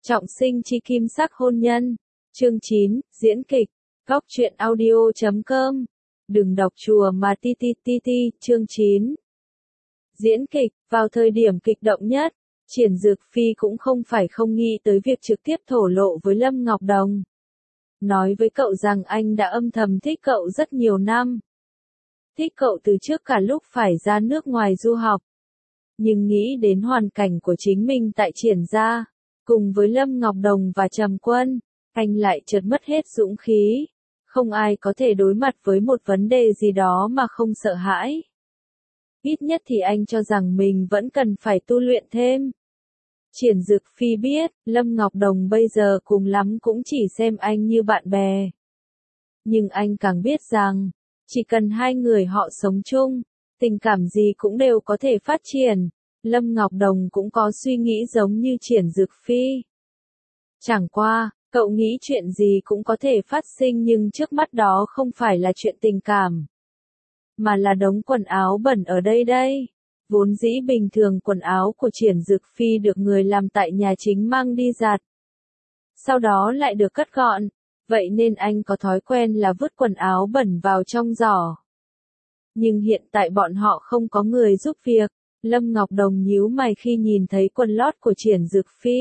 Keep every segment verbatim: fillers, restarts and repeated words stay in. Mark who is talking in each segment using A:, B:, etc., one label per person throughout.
A: Trọng sinh chi kim sắc hôn nhân. Chương chín, diễn kịch. Góc truyện audio chấm com. Đừng đọc chùa mà ti ti ti ti. Chương chín. Diễn kịch. Vào thời điểm kịch động nhất, Triển Dược Phi cũng không phải không nghĩ tới việc trực tiếp thổ lộ với Lâm Ngọc Đồng. Nói với cậu rằng anh đã âm thầm thích cậu rất nhiều năm. Thích cậu từ trước cả lúc phải ra nước ngoài du học. Nhưng nghĩ đến hoàn cảnh của chính mình tại Triển gia, cùng với Lâm Ngọc Đồng và Trầm Quân, anh lại chợt mất hết dũng khí. Không ai có thể đối mặt với một vấn đề gì đó mà không sợ hãi. Ít nhất thì anh cho rằng mình vẫn cần phải tu luyện thêm. Triển Dược Phi biết, Lâm Ngọc Đồng bây giờ cùng lắm cũng chỉ xem anh như bạn bè. Nhưng anh càng biết rằng, chỉ cần hai người họ sống chung, tình cảm gì cũng đều có thể phát triển. Lâm Ngọc Đồng cũng có suy nghĩ giống như Triển Dược Phi. Chẳng qua, cậu nghĩ chuyện gì cũng có thể phát sinh nhưng trước mắt đó không phải là chuyện tình cảm, mà là đống quần áo bẩn ở đây đây. Vốn dĩ bình thường quần áo của Triển Dược Phi được người làm tại nhà chính mang đi giặt, sau đó lại được cất gọn, vậy nên anh có thói quen là vứt quần áo bẩn vào trong giỏ. Nhưng hiện tại bọn họ không có người giúp việc. Lâm Ngọc Đồng nhíu mày khi nhìn thấy quần lót của Triển Dược Phi.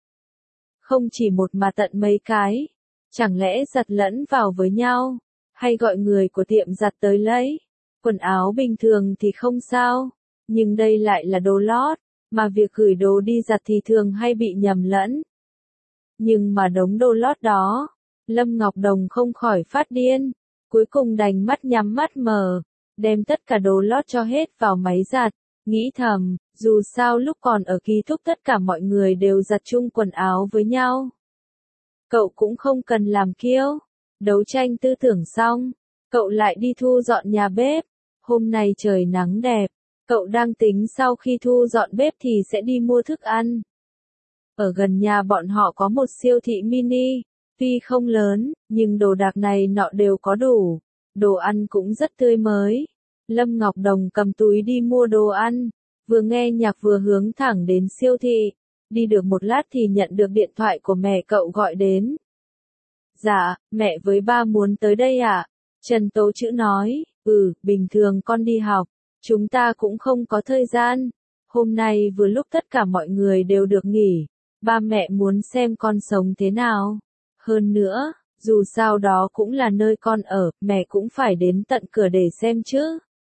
A: Không chỉ một mà tận mấy cái. Chẳng lẽ giặt lẫn vào với nhau, hay gọi người của tiệm giặt tới lấy. Quần áo bình thường thì không sao, nhưng đây lại là đồ lót, mà việc gửi đồ đi giặt thì thường hay bị nhầm lẫn. Nhưng mà đống đồ lót đó, Lâm Ngọc Đồng không khỏi phát điên, cuối cùng đành mắt nhắm mắt mở, đem tất cả đồ lót cho hết vào máy giặt. Nghĩ thầm, dù sao lúc còn ở ký túc tất cả mọi người đều giặt chung quần áo với nhau. Cậu cũng không cần làm kiêu. Đấu tranh tư tưởng xong, cậu lại đi thu dọn nhà bếp. Hôm nay trời nắng đẹp, cậu đang tính sau khi thu dọn bếp thì sẽ đi mua thức ăn. Ở gần nhà bọn họ có một siêu thị mini, tuy không lớn, nhưng đồ đạc này nọ đều có đủ. Đồ ăn cũng rất tươi mới. Lâm Ngọc Đồng cầm túi đi mua đồ ăn, vừa nghe nhạc vừa hướng thẳng đến siêu thị. Đi được một lát thì nhận được điện thoại của mẹ cậu gọi đến. Dạ, mẹ với ba muốn tới đây ạ. Trần Tố Chữ nói, ừ, bình thường con đi học, chúng ta cũng không có thời gian. Hôm nay vừa lúc tất cả mọi người đều được nghỉ, ba mẹ muốn xem con sống thế nào. Hơn nữa, dù sao đó cũng là nơi con ở, mẹ cũng phải đến tận cửa để xem chứ.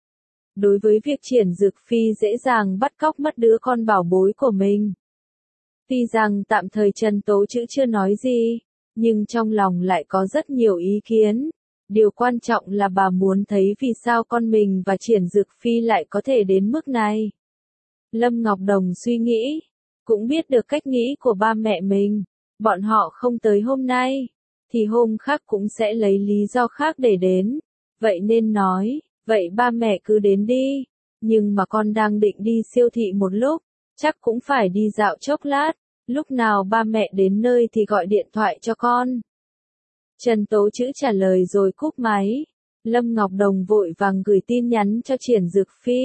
A: Đối với việc Triển Dược Phi dễ dàng bắt cóc mất đứa con bảo bối của mình. Tuy rằng tạm thời Trần Tố Chữ chưa nói gì, nhưng trong lòng lại có rất nhiều ý kiến. Điều quan trọng là bà muốn thấy vì sao con mình và Triển Dược Phi lại có thể đến mức này. Lâm Ngọc Đồng suy nghĩ, cũng biết được cách nghĩ của ba mẹ mình. Bọn họ không tới hôm nay, thì hôm khác cũng sẽ lấy lý do khác để đến. Vậy nên nói, vậy ba mẹ cứ đến đi, nhưng mà con đang định đi siêu thị một lúc, chắc cũng phải đi dạo chốc lát, lúc nào ba mẹ đến nơi thì gọi điện thoại cho con. Trần Tố Chữ trả lời rồi cúp máy. Lâm Ngọc Đồng vội vàng gửi tin nhắn cho Triển Dược Phi.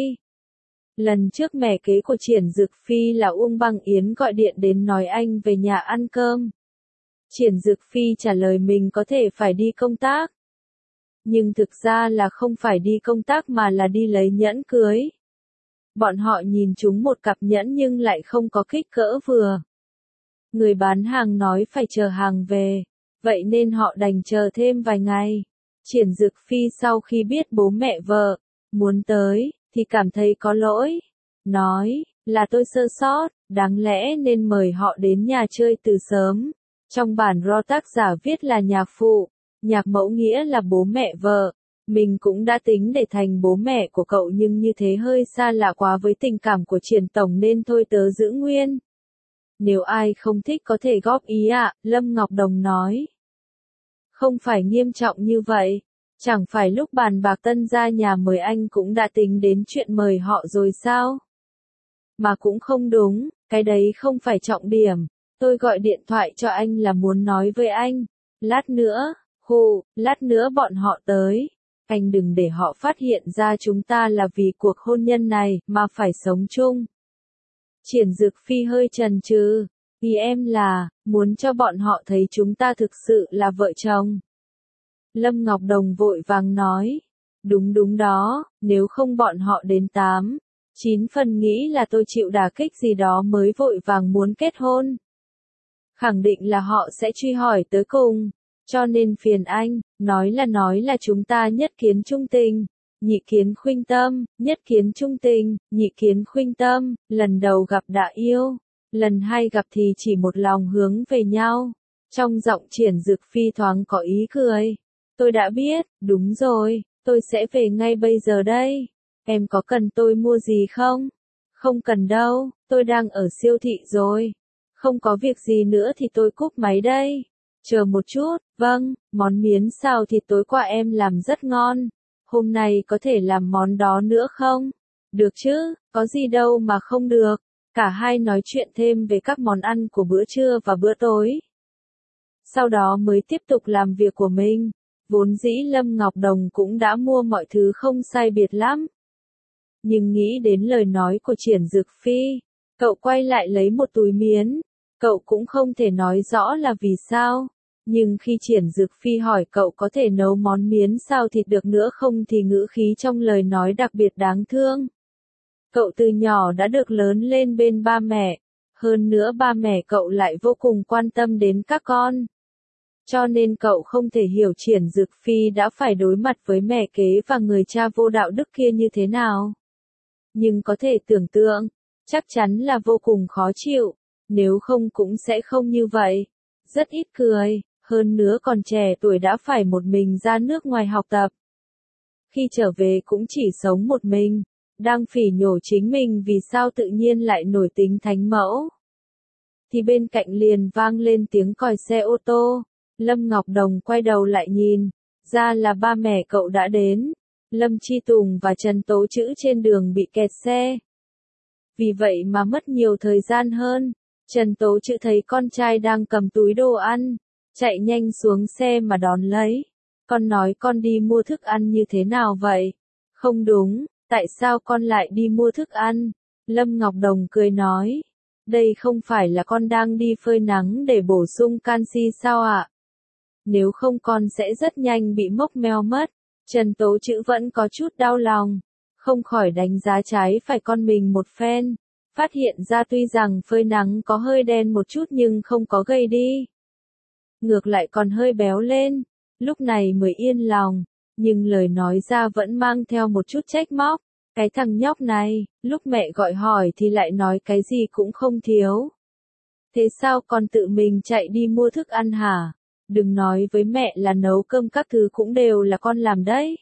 A: Lần trước mẹ kế của Triển Dược Phi là Uông Băng Yến gọi điện đến nói anh về nhà ăn cơm. Triển Dược Phi trả lời mình có thể phải đi công tác. Nhưng thực ra là không phải đi công tác mà là đi lấy nhẫn cưới. Bọn họ nhìn chúng một cặp nhẫn nhưng lại không có kích cỡ vừa. Người bán hàng nói phải chờ hàng về, vậy nên họ đành chờ thêm vài ngày. Triển Dược Phi sau khi biết bố mẹ vợ muốn tới, thì cảm thấy có lỗi. Nói, là tôi sơ sót, đáng lẽ nên mời họ đến nhà chơi từ sớm. Trong bản ro tác giả viết là nhạc phụ, nhạc mẫu nghĩa là bố mẹ vợ. Mình cũng đã tính để thành bố mẹ của cậu nhưng như thế hơi xa lạ quá với tình cảm của Triển Tổng nên thôi tớ giữ nguyên. Nếu ai không thích có thể góp ý ạ, à, Lâm Ngọc Đồng nói. Không phải nghiêm trọng như vậy, chẳng phải lúc bàn bạc tân gia nhà mời anh cũng đã tính đến chuyện mời họ rồi sao? Mà cũng không đúng, cái đấy không phải trọng điểm, tôi gọi điện thoại cho anh là muốn nói với anh, lát nữa, hù, lát nữa bọn họ tới, anh đừng để họ phát hiện ra chúng ta là vì cuộc hôn nhân này mà phải sống chung. Triển Dược Phi hơi chần chừ, Ý em là, muốn cho bọn họ thấy chúng ta thực sự là vợ chồng. Lâm Ngọc Đồng vội vàng nói. Đúng đúng đó, nếu không bọn họ đến tám, chín phần nghĩ là tôi chịu đả kích gì đó mới vội vàng muốn kết hôn. Khẳng định là họ sẽ truy hỏi tới cùng, cho nên phiền anh, nói là nói là chúng ta nhất kiến trung tình, nhị kiến khuynh tâm, nhất kiến trung tình, nhị kiến khuynh tâm, lần đầu gặp đã yêu, lần hai gặp thì chỉ một lòng hướng về nhau. Trong giọng Triển Dực Phi thoáng có ý cười. Tôi đã biết, đúng rồi, tôi sẽ về ngay bây giờ đây. Em có cần tôi mua gì không? Không cần đâu, tôi đang ở siêu thị rồi. Không có việc gì nữa thì tôi cúp máy đây. Chờ một chút, vâng, món miến xào thịt tối qua em làm rất ngon. Hôm nay có thể làm món đó nữa không? Được chứ, có gì đâu mà không được. Cả hai nói chuyện thêm về các món ăn của bữa trưa và bữa tối. Sau đó mới tiếp tục làm việc của mình. Vốn dĩ Lâm Ngọc Đồng cũng đã mua mọi thứ không sai biệt lắm. Nhưng nghĩ đến lời nói của Triển Dực Phi, cậu quay lại lấy một túi miến. Cậu cũng không thể nói rõ là vì sao. Nhưng khi Triển Dực Phi hỏi cậu có thể nấu món miến xào thịt được nữa không thì ngữ khí trong lời nói đặc biệt đáng thương. Cậu từ nhỏ đã được lớn lên bên ba mẹ. Hơn nữa ba mẹ cậu lại vô cùng quan tâm đến các con. Cho nên cậu không thể hiểu Triển Dực Phi đã phải đối mặt với mẹ kế và người cha vô đạo đức kia như thế nào. Nhưng có thể tưởng tượng, chắc chắn là vô cùng khó chịu, nếu không cũng sẽ không như vậy. Rất ít cười, hơn nữa còn trẻ tuổi đã phải một mình ra nước ngoài học tập. Khi trở về cũng chỉ sống một mình, đang phỉ nhổ chính mình vì sao tự nhiên lại nổi tính thánh mẫu. Thì bên cạnh liền vang lên tiếng còi xe ô tô. Lâm Ngọc Đồng quay đầu lại nhìn, ra là ba mẹ cậu đã đến. Lâm Chi Tùng và Trần Tố Trữ trên đường bị kẹt xe. Vì vậy mà mất nhiều thời gian hơn. Trần Tố Trữ thấy con trai đang cầm túi đồ ăn, chạy nhanh xuống xe mà đón lấy. Con nói con đi mua thức ăn như thế nào vậy? Không đúng, tại sao con lại đi mua thức ăn? Lâm Ngọc Đồng cười nói. Đây không phải là con đang đi phơi nắng để bổ sung canxi sao ạ? Nếu không con sẽ rất nhanh bị mốc meo mất. Trần Tố Trữ vẫn có chút đau lòng, không khỏi đánh giá trái phải con mình một phen. Phát hiện ra tuy rằng phơi nắng có hơi đen một chút nhưng không có gầy đi. Ngược lại còn hơi béo lên. Lúc này mới yên lòng, nhưng lời nói ra vẫn mang theo một chút trách móc. Cái thằng nhóc này, lúc mẹ gọi hỏi thì lại nói cái gì cũng không thiếu. Thế sao con tự mình chạy đi mua thức ăn hả? Đừng nói với mẹ là nấu cơm các thứ cũng đều là con làm đấy.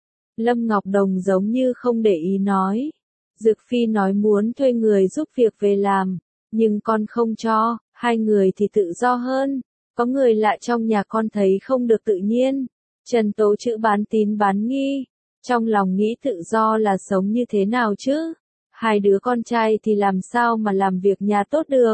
A: Lâm Ngọc Đồng giống như không để ý nói. Dực Phi nói muốn thuê người giúp việc về làm, nhưng con không cho, hai người thì tự do hơn. Có người lạ trong nhà con thấy không được tự nhiên. Trần Tố Trữ bán tín bán nghi. Trong lòng nghĩ tự do là sống như thế nào chứ? Hai đứa con trai thì làm sao mà làm việc nhà tốt được?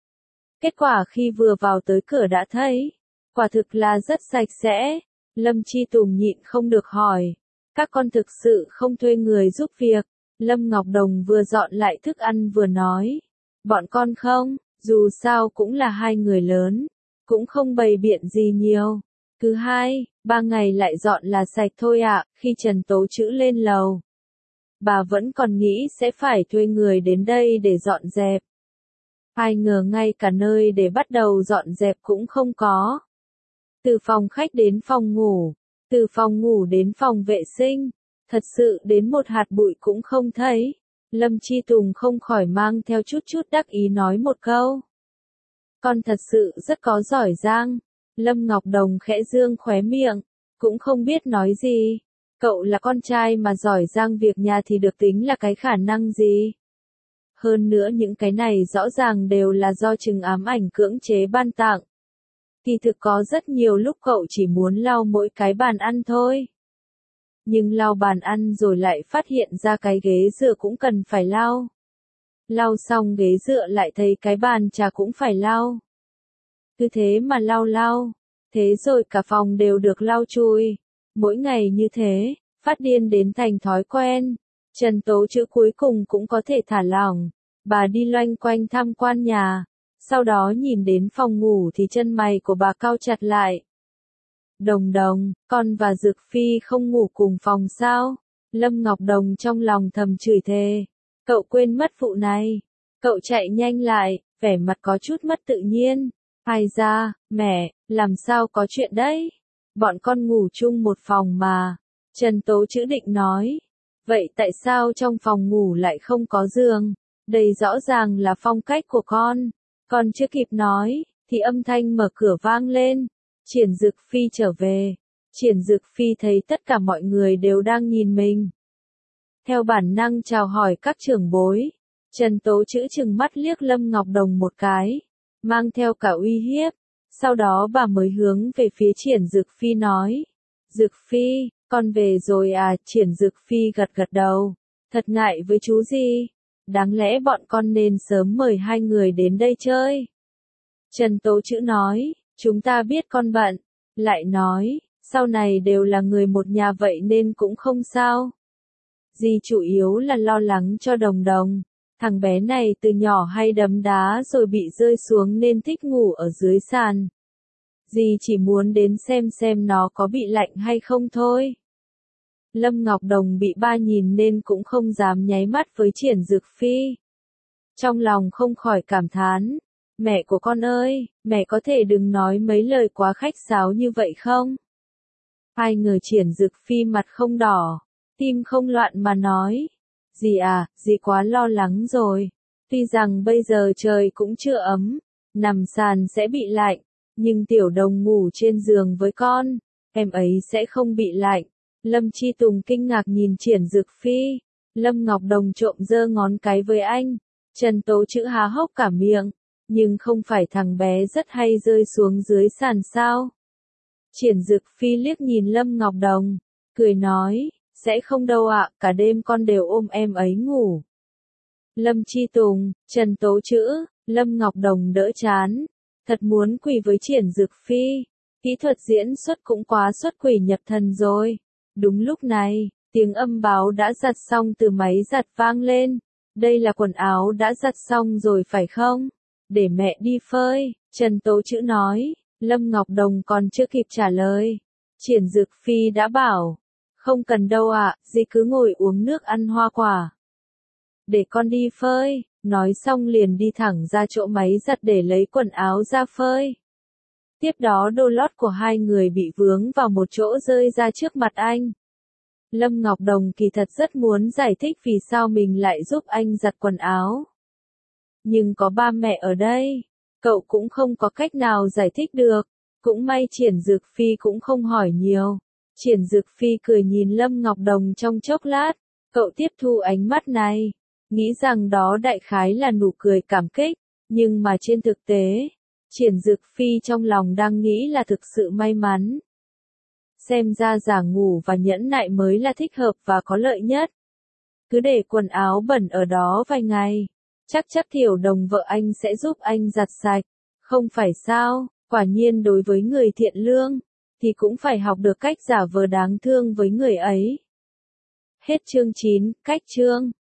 A: Kết quả khi vừa vào tới cửa đã thấy, quả thực là rất sạch sẽ. Lâm Chi Tùng nhịn không được hỏi. Các con thực sự không thuê người giúp việc? Lâm Ngọc Đồng vừa dọn lại thức ăn vừa nói. Bọn con không, dù sao cũng là hai người lớn, cũng không bày biện gì nhiều. Cứ hai, ba ngày lại dọn là sạch thôi ạ. Khi Trần Tố Trữ lên lầu, bà vẫn còn nghĩ sẽ phải thuê người đến đây để dọn dẹp. Ai ngờ ngay cả nơi để bắt đầu dọn dẹp cũng không có. Từ phòng khách đến phòng ngủ, từ phòng ngủ đến phòng vệ sinh, thật sự đến một hạt bụi cũng không thấy. Lâm Chi Tùng không khỏi mang theo chút chút đắc ý nói một câu. Con thật sự rất có giỏi giang. Lâm Ngọc Đồng khẽ dương khóe miệng, cũng không biết nói gì. Cậu là con trai mà giỏi giang việc nhà thì được tính là cái khả năng gì? Hơn nữa những cái này rõ ràng đều là do Trừng ám ảnh cưỡng chế ban tặng. Kỳ thực có rất nhiều lúc cậu chỉ muốn lau mỗi cái bàn ăn thôi. Nhưng lau bàn ăn rồi lại phát hiện ra cái ghế dựa cũng cần phải lau. Lau xong ghế dựa lại thấy cái bàn trà cũng phải lau. Cứ thế mà lau lau, thế rồi cả phòng đều được lau chùi. Mỗi ngày như thế, phát điên đến thành thói quen. Trần Tố Trữ cuối cùng cũng có thể thả lỏng. Bà đi loanh quanh tham quan nhà, Sau đó nhìn đến phòng ngủ thì chân mày của bà cau chặt lại. Đồng Đồng, con và Dực Phi không ngủ cùng phòng sao? Lâm Ngọc Đồng trong lòng thầm chửi thề. Cậu quên mất vụ này. Cậu chạy nhanh lại, vẻ mặt có chút mất tự nhiên. Ai ra, mẹ, làm sao có chuyện đấy? Bọn con ngủ chung một phòng mà. Trần Tố Chữ định nói. Vậy tại sao trong phòng ngủ lại không có giường? Đây rõ ràng là phong cách của con. Con chưa kịp nói, thì âm thanh mở cửa vang lên. Triển Dực Phi trở về. Triển Dực Phi thấy tất cả mọi người đều đang nhìn mình. Theo bản năng chào hỏi các trưởng bối. Trần Tố Chữ trừng mắt liếc Lâm Ngọc Đồng một cái, mang theo cả uy hiếp. Sau đó bà mới hướng về phía Triển Dực Phi nói. Dực Phi, con về rồi à? Triển Dực Phi gật gật đầu. Thật ngại với chú gì? Đáng lẽ bọn con nên sớm mời hai người đến đây chơi. Trần Tố Chữ nói, chúng ta biết con bận. Lại nói, sau này đều là người một nhà vậy nên cũng không sao. Dì chủ yếu là lo lắng cho Đồng Đồng. Thằng bé này từ nhỏ hay đấm đá rồi bị rơi xuống nên thích ngủ ở dưới sàn. Dì chỉ muốn đến xem xem nó có bị lạnh hay không thôi. Lâm Ngọc Đồng bị ba nhìn nên cũng không dám nháy mắt với Triển Dực Phi. Trong lòng không khỏi cảm thán. Mẹ của con ơi, mẹ có thể đừng nói mấy lời quá khách sáo như vậy không? Ai ngờ Triển Dực Phi mặt không đỏ, tim không loạn mà nói. Dì à, dì quá lo lắng rồi. Tuy rằng bây giờ trời cũng chưa ấm, nằm sàn sẽ bị lạnh, nhưng Tiểu Đồng ngủ trên giường với con, em ấy sẽ không bị lạnh. Lâm Chi Tùng kinh ngạc nhìn Triển Dực Phi. Lâm Ngọc Đồng trộm giơ ngón cái với anh. Trần Tố Chữ há hốc cả miệng. Nhưng không phải thằng bé rất hay rơi xuống dưới sàn sao? Triển Dực Phi liếc nhìn Lâm Ngọc Đồng, cười nói, sẽ không đâu ạ, cả đêm con đều ôm em ấy ngủ. Lâm Chi Tùng, Trần Tố Chữ, Lâm Ngọc Đồng đỡ chán, thật muốn quỳ với Triển Dực Phi, kỹ thuật diễn xuất cũng quá xuất quỷ nhập thần rồi. Đúng lúc này, tiếng âm báo đã giặt xong từ máy giặt vang lên, đây là quần áo đã giặt xong rồi phải không? Để mẹ đi phơi, Trần Tố Chữ nói. Lâm Ngọc Đồng còn chưa kịp trả lời. Triển Dực Phi đã bảo. Không cần đâu ạ, dì cứ ngồi uống nước ăn hoa quả. Để con đi phơi, nói xong liền đi thẳng ra chỗ máy giặt để lấy quần áo ra phơi. Tiếp đó đôi lót của hai người bị vướng vào một chỗ rơi ra trước mặt anh. Lâm Ngọc Đồng kỳ thật rất muốn giải thích vì sao mình lại giúp anh giặt quần áo. Nhưng có ba mẹ ở đây, cậu cũng không có cách nào giải thích được. Cũng may Triển Dực Phi cũng không hỏi nhiều. Triển Dực Phi cười nhìn Lâm Ngọc Đồng trong chốc lát, cậu tiếp thu ánh mắt này, nghĩ rằng đó đại khái là nụ cười cảm kích, nhưng mà trên thực tế, Triển Dực Phi trong lòng đang nghĩ là thực sự may mắn. Xem ra giả ngủ và nhẫn nại mới là thích hợp và có lợi nhất. Cứ để quần áo bẩn ở đó vài ngày, chắc chắc Tiểu Đồng vợ anh sẽ giúp anh giặt sạch, không phải sao? Quả nhiên đối với người thiện lương, thì cũng phải học được cách giả vờ đáng thương với người ấy. Hết chương chín, cách chương.